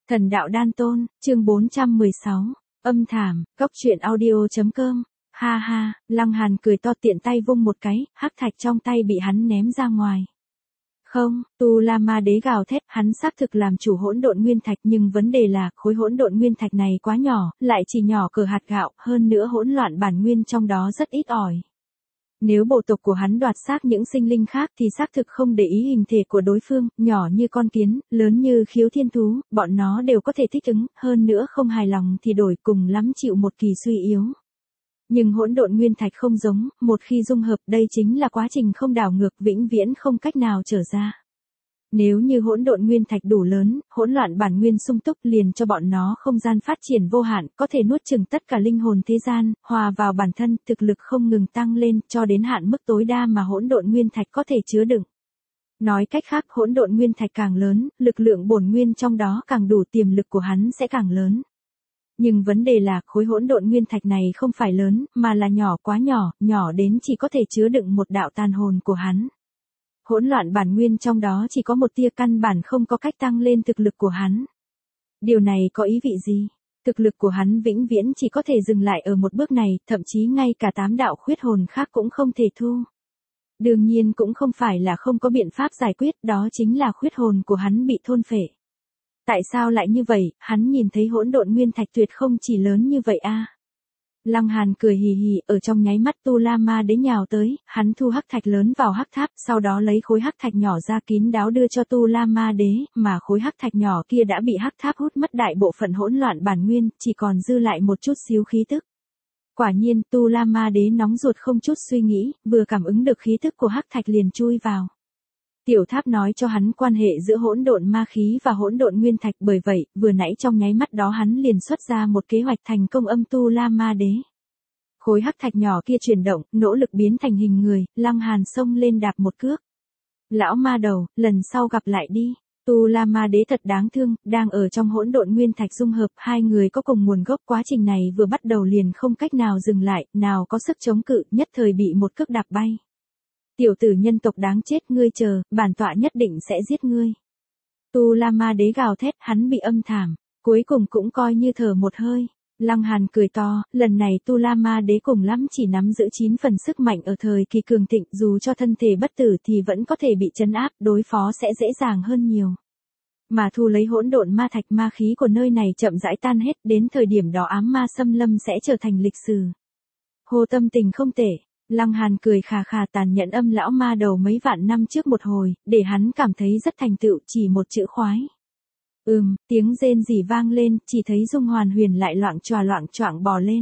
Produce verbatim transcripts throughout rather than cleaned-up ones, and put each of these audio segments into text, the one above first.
Thần đạo đan tôn, chương bốn trăm mười sáu, âm thảm, góc truyện audio.com, ha ha, Lăng Hàn cười to tiện tay vung một cái, hắc thạch trong tay bị hắn ném ra ngoài. Không, Tu La Ma Đế gào thét, hắn xác thực làm chủ hỗn độn nguyên thạch nhưng vấn đề là khối hỗn độn nguyên thạch này quá nhỏ, lại chỉ nhỏ cỡ hạt gạo, hơn nữa hỗn loạn bản nguyên trong đó rất ít ỏi. Nếu bộ tộc của hắn đoạt xác những sinh linh khác thì xác thực không để ý hình thể của đối phương, nhỏ như con kiến, lớn như khiếu thiên thú, bọn nó đều có thể thích ứng, hơn nữa không hài lòng thì đổi cùng lắm chịu một kỳ suy yếu. Nhưng hỗn độn nguyên thạch không giống, một khi dung hợp đây chính là quá trình không đảo ngược vĩnh viễn không cách nào trở ra. Nếu như hỗn độn nguyên thạch đủ lớn, hỗn loạn bản nguyên sung túc liền cho bọn nó không gian phát triển vô hạn, có thể nuốt chửng tất cả linh hồn thế gian, hòa vào bản thân, thực lực không ngừng tăng lên cho đến hạn mức tối đa mà hỗn độn nguyên thạch có thể chứa đựng. Nói cách khác, hỗn độn nguyên thạch càng lớn, lực lượng bổn nguyên trong đó càng đủ, tiềm lực của hắn sẽ càng lớn. Nhưng vấn đề là khối hỗn độn nguyên thạch này không phải lớn, mà là nhỏ, quá nhỏ, nhỏ đến chỉ có thể chứa đựng một đạo tàn hồn của hắn. Hỗn loạn bản nguyên trong đó chỉ có một tia, căn bản không có cách tăng lên thực lực của hắn. Điều này có ý vị gì? Thực lực của hắn vĩnh viễn chỉ có thể dừng lại ở một bước này, thậm chí ngay cả tám đạo khuyết hồn khác cũng không thể thu. Đương nhiên cũng không phải là không có biện pháp giải quyết, đó chính là khuyết hồn của hắn bị thôn phệ. Tại sao lại như vậy? Hắn nhìn thấy hỗn độn nguyên thạch tuyệt không chỉ lớn như vậy a. À? Lăng Hàn cười hì hì, ở trong nháy mắt Tu La Ma Đế nhào tới, hắn thu hắc thạch lớn vào hắc tháp, sau đó lấy khối hắc thạch nhỏ ra kín đáo đưa cho Tu La Ma Đế, mà khối hắc thạch nhỏ kia đã bị hắc tháp hút mất đại bộ phận hỗn loạn bản nguyên, chỉ còn dư lại một chút xíu khí tức. Quả nhiên, Tu La Ma Đế nóng ruột không chút suy nghĩ, vừa cảm ứng được khí tức của hắc thạch liền chui vào. Tiểu tháp nói cho hắn quan hệ giữa hỗn độn ma khí và hỗn độn nguyên thạch, bởi vậy, vừa nãy trong nháy mắt đó hắn liền xuất ra một kế hoạch thành công âm Tu La Ma Đế. Khối hắc thạch nhỏ kia chuyển động, nỗ lực biến thành hình người, Lăng Hàn xông lên đạp một cước. Lão ma đầu, lần sau gặp lại đi. Tu La Ma Đế thật đáng thương, đang ở trong hỗn độn nguyên thạch dung hợp, hai người có cùng nguồn gốc, quá trình này vừa bắt đầu liền không cách nào dừng lại, nào có sức chống cự, nhất thời bị một cước đạp bay. Tiểu tử nhân tộc đáng chết, ngươi chờ, bản tọa nhất định sẽ giết ngươi. Tu La Ma Đế gào thét, hắn bị âm thảm, cuối cùng cũng coi như thở một hơi. Lăng Hàn cười to, lần này Tu La Ma Đế cùng lắm chỉ nắm giữ chín phần sức mạnh ở thời kỳ cường thịnh, dù cho thân thể bất tử thì vẫn có thể bị trấn áp, đối phó sẽ dễ dàng hơn nhiều. Mà thu lấy hỗn độn ma thạch, ma khí của nơi này chậm rãi tan hết, đến thời điểm đó ám ma xâm lâm sẽ trở thành lịch sử. Hồ, tâm tình không tệ. Lăng Hàn cười khà khà, tàn nhẫn âm lão ma đầu mấy vạn năm trước một hồi, để hắn cảm thấy rất thành tựu, chỉ một chữ khoái. Ừm, tiếng rên rỉ vang lên, chỉ thấy Dung Hoàn Huyền lại loạng choạng loạng choạng bò lên.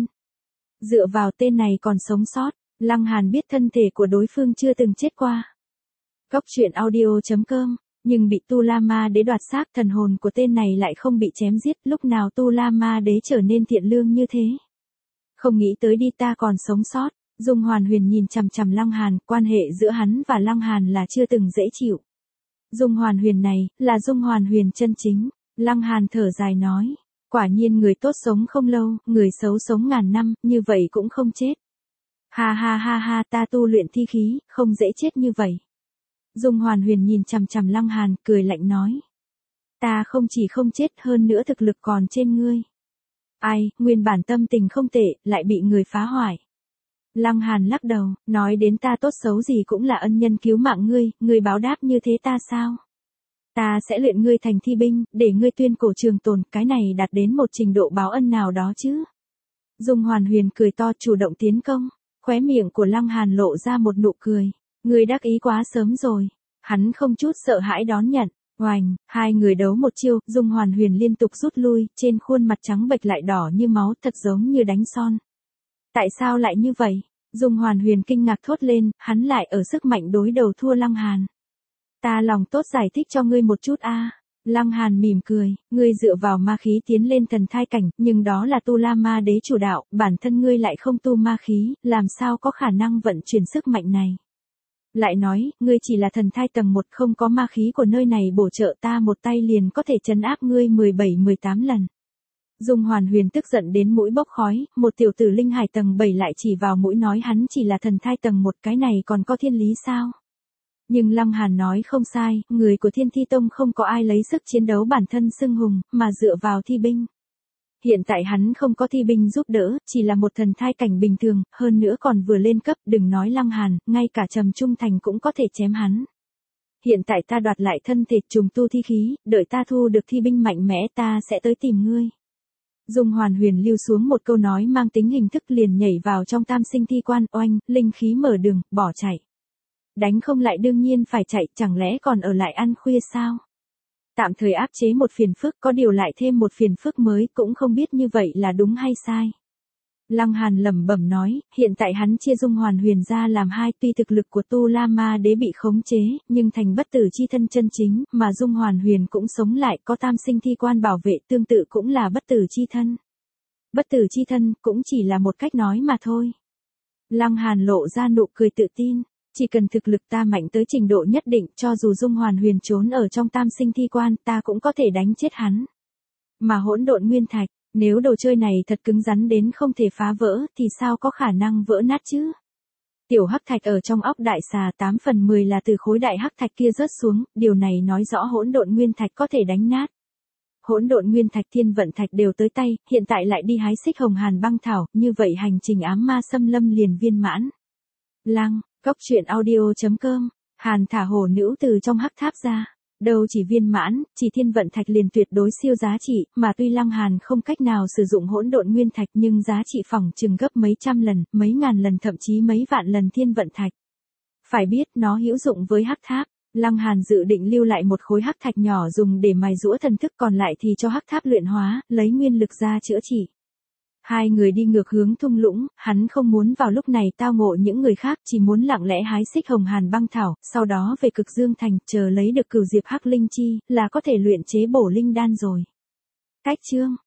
Dựa vào tên này còn sống sót, Lăng Hàn biết thân thể của đối phương chưa từng chết qua. Góc truyện audio.com, nhưng bị Tu La Ma Đế đoạt xác, thần hồn của tên này lại không bị chém giết, lúc nào Tu La Ma Đế trở nên thiện lương như thế. Không nghĩ tới đi, ta còn sống sót. Dung Hoàn Huyền nhìn chằm chằm Lăng Hàn, quan hệ giữa hắn và Lăng Hàn là chưa từng dễ chịu. Dung Hoàn Huyền này, là Dung Hoàn Huyền chân chính. Lăng Hàn thở dài nói, quả nhiên người tốt sống không lâu, người xấu sống ngàn năm, như vậy cũng không chết. Ha ha ha ha, ta tu luyện thi khí, không dễ chết như vậy. Dung Hoàn Huyền nhìn chằm chằm Lăng Hàn, cười lạnh nói. Ta không chỉ không chết, hơn nữa thực lực còn trên ngươi. Ai, nguyên bản tâm tình không tệ, lại bị người phá hoại. Lăng Hàn lắc đầu, nói đến ta tốt xấu gì cũng là ân nhân cứu mạng ngươi, ngươi báo đáp như thế ta sao? Ta sẽ luyện ngươi thành thi binh, để ngươi tuyên cổ trường tồn, cái này đạt đến một trình độ báo ân nào đó chứ. Dung Hoàn Huyền cười to, chủ động tiến công, khóe miệng của Lăng Hàn lộ ra một nụ cười, ngươi đắc ý quá sớm rồi. Hắn không chút sợ hãi đón nhận, oành, hai người đấu một chiêu, Dung Hoàn Huyền liên tục rút lui, trên khuôn mặt trắng bệch lại đỏ như máu, thật giống như đánh son. Tại sao lại như vậy? Dung Hoàn Huyền kinh ngạc thốt lên, hắn lại ở sức mạnh đối đầu thua Lăng Hàn. Ta lòng tốt giải thích cho ngươi một chút a. À. Lăng Hàn mỉm cười, ngươi dựa vào ma khí tiến lên thần thai cảnh, nhưng đó là Tu La Ma Đế chủ đạo, bản thân ngươi lại không tu ma khí, làm sao có khả năng vận chuyển sức mạnh này. Lại nói, ngươi chỉ là thần thai tầng một, không có ma khí của nơi này bổ trợ, ta một tay liền có thể trấn áp ngươi mười bảy mười tám lần. Dung Hoàn Huyền tức giận đến mũi bốc khói, một tiểu tử linh hải tầng bảy lại chỉ vào mũi nói hắn chỉ là thần thai tầng một, cái này còn có thiên lý sao? Nhưng Lăng Hàn nói không sai, người của Thiên Thi Tông không có ai lấy sức chiến đấu bản thân xưng hùng, mà dựa vào thi binh. Hiện tại hắn không có thi binh giúp đỡ, chỉ là một thần thai cảnh bình thường, hơn nữa còn vừa lên cấp, đừng nói Lăng Hàn, ngay cả Trầm Trung Thành cũng có thể chém hắn. Hiện tại ta đoạt lại thân thể trùng tu thi khí, đợi ta thu được thi binh mạnh mẽ ta sẽ tới tìm ngươi. Dung Hoàn Huyền lưu xuống một câu nói mang tính hình thức liền nhảy vào trong tam sinh thi quan, oanh, linh khí mở đường, bỏ chạy. Đánh không lại đương nhiên phải chạy, chẳng lẽ còn ở lại ăn khuya sao? Tạm thời áp chế một phiền phức, có điều lại thêm một phiền phức mới, cũng không biết như vậy là đúng hay sai. Lăng Hàn lẩm bẩm nói, hiện tại hắn chia Dung Hoàn Huyền ra làm hai, tuy thực lực của Tu La Ma Đế bị khống chế, nhưng thành bất tử chi thân chân chính, mà Dung Hoàn Huyền cũng sống lại, có tam sinh thi quan bảo vệ, tương tự cũng là bất tử chi thân. Bất tử chi thân cũng chỉ là một cách nói mà thôi. Lăng Hàn lộ ra nụ cười tự tin. Chỉ cần thực lực ta mạnh tới trình độ nhất định, cho dù Dung Hoàn Huyền trốn ở trong tam sinh thi quan, ta cũng có thể đánh chết hắn. Mà hỗn độn nguyên thạch, nếu đồ chơi này thật cứng rắn đến không thể phá vỡ, thì sao có khả năng vỡ nát chứ? Tiểu hắc thạch ở trong óc đại xà tám phần mười là từ khối đại hắc thạch kia rớt xuống, điều này nói rõ hỗn độn nguyên thạch có thể đánh nát. Hỗn độn nguyên thạch thiên vận thạch đều tới tay, hiện tại lại đi hái xích hồng hàn băng thảo, như vậy hành trình ám ma xâm lâm liền viên mãn. Lăng Cốc truyện audio chấm com, Hàn thả hổ nữ từ trong hắc tháp ra, đâu chỉ viên mãn, chỉ thiên vận thạch liền tuyệt đối siêu giá trị, mà tuy Lăng Hàn không cách nào sử dụng hỗn độn nguyên thạch nhưng giá trị phỏng chừng gấp mấy trăm lần, mấy ngàn lần thậm chí mấy vạn lần thiên vận thạch. Phải biết nó hữu dụng với hắc tháp, Lăng Hàn dự định lưu lại một khối hắc thạch nhỏ dùng để mài giũa thần thức, còn lại thì cho hắc tháp luyện hóa, lấy nguyên lực ra chữa trị. Hai người đi ngược hướng thung lũng, hắn không muốn vào lúc này tao ngộ những người khác, chỉ muốn lặng lẽ hái xích hồng hàn băng thảo, sau đó về Cực Dương Thành, chờ lấy được cửu diệp hắc linh chi, là có thể luyện chế bổ linh đan rồi. Cách chương